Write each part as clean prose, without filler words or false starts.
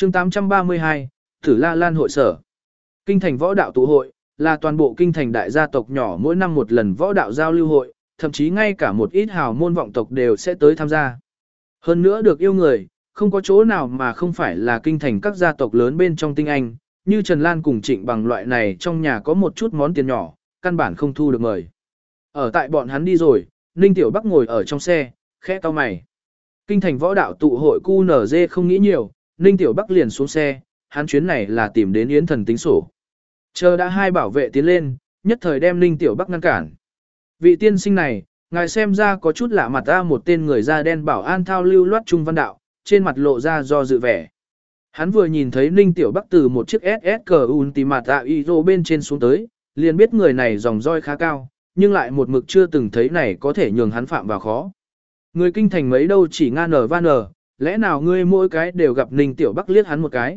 chương 832, Tử La Lan hội sở. Kinh thành võ đạo tụ hội, là toàn bộ kinh thành đại gia tộc nhỏ mỗi năm một lần võ đạo giao lưu hội, thậm chí ngay cả một ít hào môn vọng tộc đều sẽ tới tham gia. Hơn nữa được yêu người, không có chỗ nào mà không phải là kinh thành các gia tộc lớn bên trong tinh anh, như Trần Lan cùng Trịnh Bằng loại này trong nhà có một chút món tiền nhỏ, căn bản không thu được mời. Ở tại bọn hắn đi rồi, Ninh Tiểu Bắc ngồi ở trong xe, khẽ cau mày. Kinh thành võ đạo tụ hội QNZ không nghĩ nhiều, Ninh Tiểu Bắc liền xuống xe, hắn chuyến này là tìm đến Yến Thần tính sổ. Chờ đã hai bảo vệ tiến lên, nhất thời đem Ninh Tiểu Bắc ngăn cản. Vị tiên sinh này, ngài xem ra có chút lạ mặt ta, một tên người da đen bảo an thao lưu loát trung văn đạo, trên mặt lộ ra do dự vẻ. Hắn vừa nhìn thấy Ninh Tiểu Bắc từ một chiếc SSG Ultimate Izo bên trên xuống tới, liền biết người này dòng roi khá cao, nhưng lại một mực chưa từng thấy này có thể nhường hắn phạm vào khó. Người kinh thành mấy đâu chỉ nga nở van nở, lẽ nào ngươi mỗi cái đều gặp Ninh Tiểu Bắc liếc hắn một cái.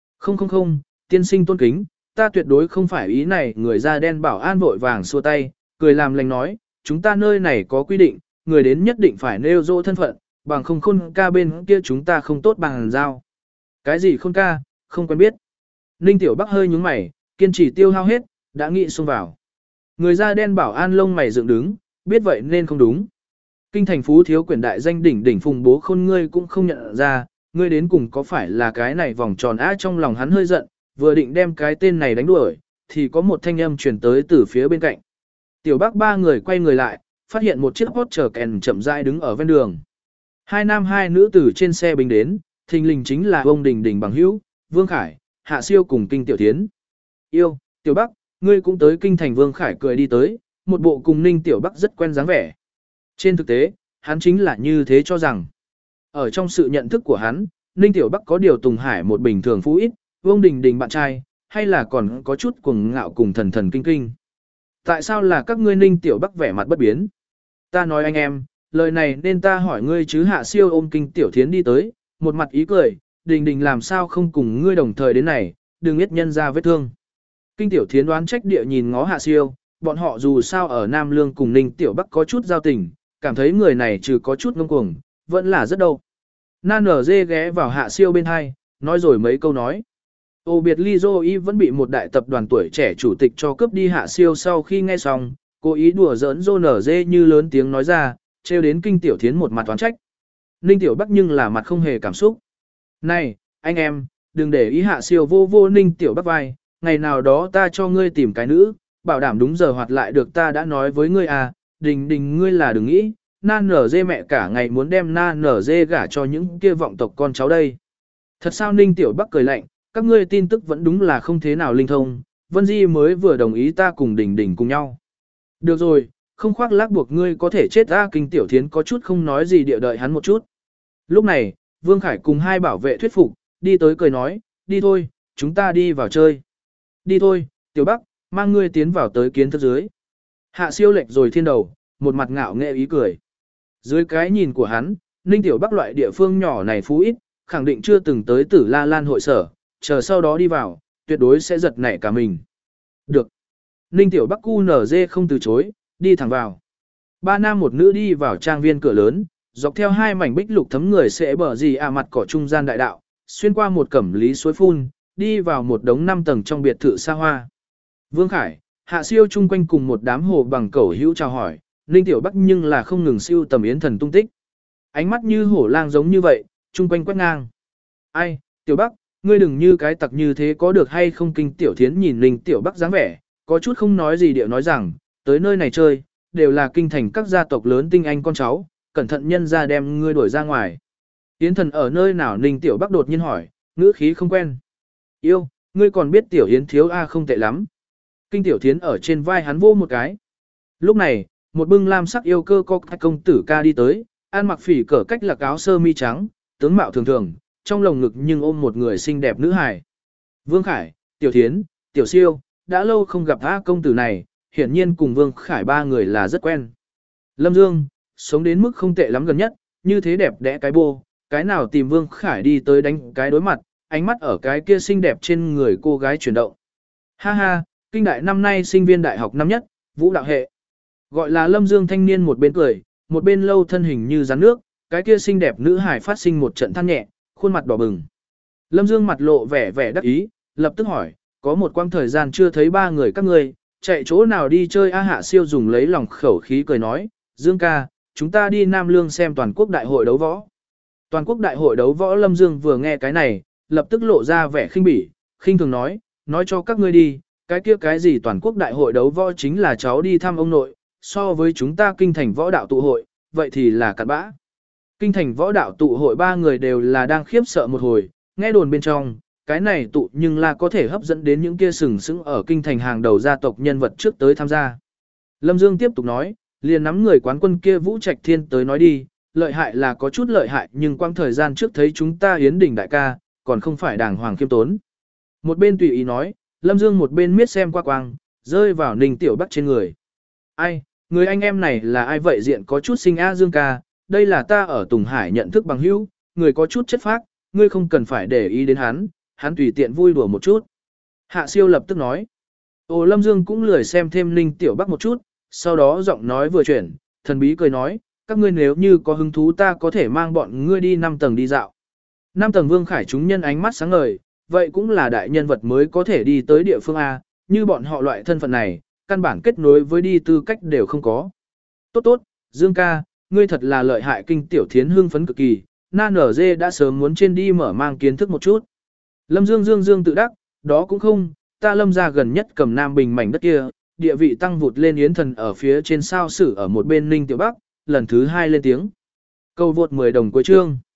Không, tiên sinh tôn kính, ta tuyệt đối không phải ý này. Người da đen bảo an vội vàng xua tay, cười làm lành nói, chúng ta nơi này có quy định, người đến nhất định phải nêu rõ thân phận, bằng không khôn ca bên kia chúng ta không tốt bằng giao. Cái gì khôn ca, không quen biết. Ninh Tiểu Bắc hơi nhúng mày, kiên trì tiêu hao hết, đã nghĩ xông vào. Người da đen bảo an lông mày dựng đứng, biết vậy nên không đúng. Kinh thành phú thiếu quyền đại danh đỉnh Phùng Bố Khôn ngươi cũng không nhận ra, ngươi đến cùng có phải là cái này vòng tròn á. Trong lòng hắn hơi giận, vừa định đem cái tên này đánh đuổi, thì có một thanh âm truyền tới từ phía bên cạnh. Tiểu Bắc ba người quay người lại, phát hiện một chiếc Porsche Cayenne chậm rãi đứng ở ven đường. Hai nam hai nữ từ trên xe bình đến, thình lình chính là ông Đình bằng hữu, Vương Khải, Hạ Siêu cùng Kinh Tiểu Thiến. Yêu, Tiểu Bắc, ngươi cũng tới kinh thành. Vương Khải cười đi tới, một bộ cùng Ninh Tiểu Bắc rất quen dáng vẻ. Trên thực tế, hắn chính là như thế cho rằng. Ở trong sự nhận thức của hắn, Ninh Tiểu Bắc có điều Tùng Hải một bình thường phú ít, Vương Đình bạn trai, hay là còn có chút cuồng ngạo cùng thần kinh. Tại sao là các ngươi? Ninh Tiểu Bắc vẻ mặt bất biến. Ta nói anh em, lời này nên ta hỏi ngươi chứ. Hạ Siêu ôm Kinh Tiểu Thiến đi tới, một mặt ý cười, Đình làm sao không cùng ngươi đồng thời đến này, đừng biết nhân ra vết thương. Kinh Tiểu Thiến đoán trách địa nhìn ngó Hạ Siêu, bọn họ dù sao ở Nam Lương cùng Ninh Tiểu Bắc có chút giao tình, cảm thấy người này trừ có chút ngông cuồng, vẫn là rất đâu. Nan nở dê ghé vào Hạ Siêu bên hai, nói rồi mấy câu nói. Ô biệt ly dô y vẫn bị một đại tập đoàn tuổi trẻ chủ tịch cho cướp đi. Hạ Siêu sau khi nghe xong, cố ý đùa giỡn dô nở dê như lớn tiếng nói ra, trêu đến Kinh Tiểu Thiến một mặt toán trách. Ninh Tiểu Bắc nhưng là mặt không hề cảm xúc. Này, anh em, đừng để ý. Hạ Siêu vô Ninh Tiểu Bắc vai, ngày nào đó ta cho ngươi tìm cái nữ, bảo đảm đúng giờ hoạt lại được. Ta đã nói với ngươi à, Đình ngươi là đừng nghĩ, Nan nở dê mẹ cả ngày muốn đem Nan nở dê gả cho những kia vọng tộc con cháu đây. Thật sao? Ninh Tiểu Bắc cười lạnh, các ngươi tin tức vẫn đúng là không thế nào linh thông, Vân Di mới vừa đồng ý ta cùng Đình cùng nhau. Được rồi, không khoác lác buộc ngươi có thể chết. Kinh Tiểu Thiến có chút không nói gì địa đợi hắn một chút. Lúc này, Vương Khải cùng hai bảo vệ thuyết phục, đi tới cười nói, đi thôi, chúng ta đi vào chơi. Đi thôi, Tiểu Bắc, mang ngươi tiến vào tới kiến thức dưới. Hạ Siêu lệch rồi thiên đầu, một mặt ngạo nghễ ý cười. Dưới cái nhìn của hắn, Ninh Tiểu Bắc loại địa phương nhỏ này phú ít, khẳng định chưa từng tới Tử La Lan hội sở, chờ sau đó đi vào, tuyệt đối sẽ giật nảy cả mình. Được. Ninh Tiểu Bắc QNZ không từ chối, đi thẳng vào. Ba nam một nữ đi vào trang viên cửa lớn, dọc theo hai mảnh bích lục thấm người sẽ bờ gì mặt cỏ trung gian đại đạo, xuyên qua một cẩm lý suối phun, đi vào một đống 5 tầng trong biệt thự xa hoa. Vương Khải, Hạ Siêu chung quanh cùng một đám hồ bằng cẩu hữu chào hỏi, Ninh Tiểu Bắc nhưng là không ngừng siêu tầm Yến Thần tung tích. Ánh mắt như hổ lang giống như vậy, chung quanh quét ngang. Ai, Tiểu Bắc, ngươi đừng như cái tặc như thế có được hay không? Kinh Tiểu Thiến nhìn Ninh Tiểu Bắc dáng vẻ, có chút không nói gì điệu nói rằng, tới nơi này chơi, đều là kinh thành các gia tộc lớn tinh anh con cháu, cẩn thận nhân ra đem ngươi đuổi ra ngoài. Yến Thần ở nơi nào? Ninh Tiểu Bắc đột nhiên hỏi, ngữ khí không quen. Yêu, ngươi còn biết Tiểu Yến thiếu không tệ lắm. Kinh Tiểu Thiến ở trên vai hắn vô một cái. Lúc này, một bưng lam sắc yêu cơ công tử ca đi tới, ăn mặc phỉ cỡ cách là áo sơ mi trắng, tướng mạo thường thường, trong lồng ngực nhưng ôm một người xinh đẹp nữ hài. Vương Khải, Tiểu Thiến, Tiểu Siêu, đã lâu không gặp công tử này, hiển nhiên cùng Vương Khải ba người là rất quen. Lâm Dương, sống đến mức không tệ lắm gần nhất, như thế đẹp đẽ cái bô, cái nào tìm Vương Khải đi tới đánh cái đối mặt, ánh mắt ở cái kia xinh đẹp trên người cô gái chuyển động. Ha ha, kinh đại năm nay sinh viên đại học năm nhất, vũ đạo hệ. Gọi là Lâm Dương thanh niên một bên cười, một bên lâu thân hình như rắn nước, cái kia xinh đẹp nữ hải phát sinh một trận than nhẹ, khuôn mặt đỏ bừng. Lâm Dương mặt lộ vẻ vẻ đắc ý, lập tức hỏi, có một quãng thời gian chưa thấy ba người các ngươi, chạy chỗ nào đi chơi a? Hạ Siêu dùng lấy lòng khẩu khí cười nói, Dương ca, chúng ta đi Nam Lương xem toàn quốc đại hội đấu võ. Toàn quốc đại hội đấu võ. Lâm Dương vừa nghe cái này, lập tức lộ ra vẻ khinh bỉ, khinh thường nói cho các ngươi đi, cái kia cái gì toàn quốc đại hội đấu võ chính là cháu đi thăm ông nội, so với chúng ta kinh thành võ đạo tụ hội, vậy thì là cặn bã. Kinh thành võ đạo tụ hội ba người đều là đang khiếp sợ một hồi, nghe đồn bên trong, cái này tụ nhưng là có thể hấp dẫn đến những kia sừng sững ở kinh thành hàng đầu gia tộc nhân vật trước tới tham gia. Lâm Dương tiếp tục nói, liền nắm người quán quân kia Vũ Trạch Thiên tới nói đi, lợi hại là có chút lợi hại nhưng quang thời gian trước thấy chúng ta Yến Đình đại ca, còn không phải đàng hoàng khiêm tốn. Một bên tùy ý nói, Lâm Dương một bên miết xem qua quang, rơi vào Ninh Tiểu Bắc trên người. Ai, người anh em này là ai vậy? Diện có chút sinh a Dương ca, đây là ta ở Tùng Hải nhận thức bằng hữu, người có chút chất phác, ngươi không cần phải để ý đến hắn tùy tiện vui đùa một chút. Hạ Siêu lập tức nói. Ồ, Lâm Dương cũng lười xem thêm Ninh Tiểu Bắc một chút, sau đó giọng nói vừa chuyển, thần bí cười nói, các ngươi nếu như có hứng thú ta có thể mang bọn ngươi đi 5 tầng đi dạo. 5 tầng Vương Khải chúng nhân ánh mắt sáng ngời, vậy cũng là đại nhân vật mới có thể đi tới địa phương A, như bọn họ loại thân phận này, căn bản kết nối với đi tư cách đều không có. Tốt, Dương ca, ngươi thật là lợi hại. Kinh Tiểu Thiến hưng phấn cực kỳ, na nở dê đã sớm muốn trên đi mở mang kiến thức một chút. Lâm Dương tự đắc, đó cũng không, ta Lâm ra gần nhất cầm Nam Bình mảnh đất kia, địa vị tăng vụt lên. Yến Thần ở phía trên sao sử ở một bên Ninh Tiểu Bắc, lần thứ 2 lên tiếng. Câu vượt 10 đồng cuối chương.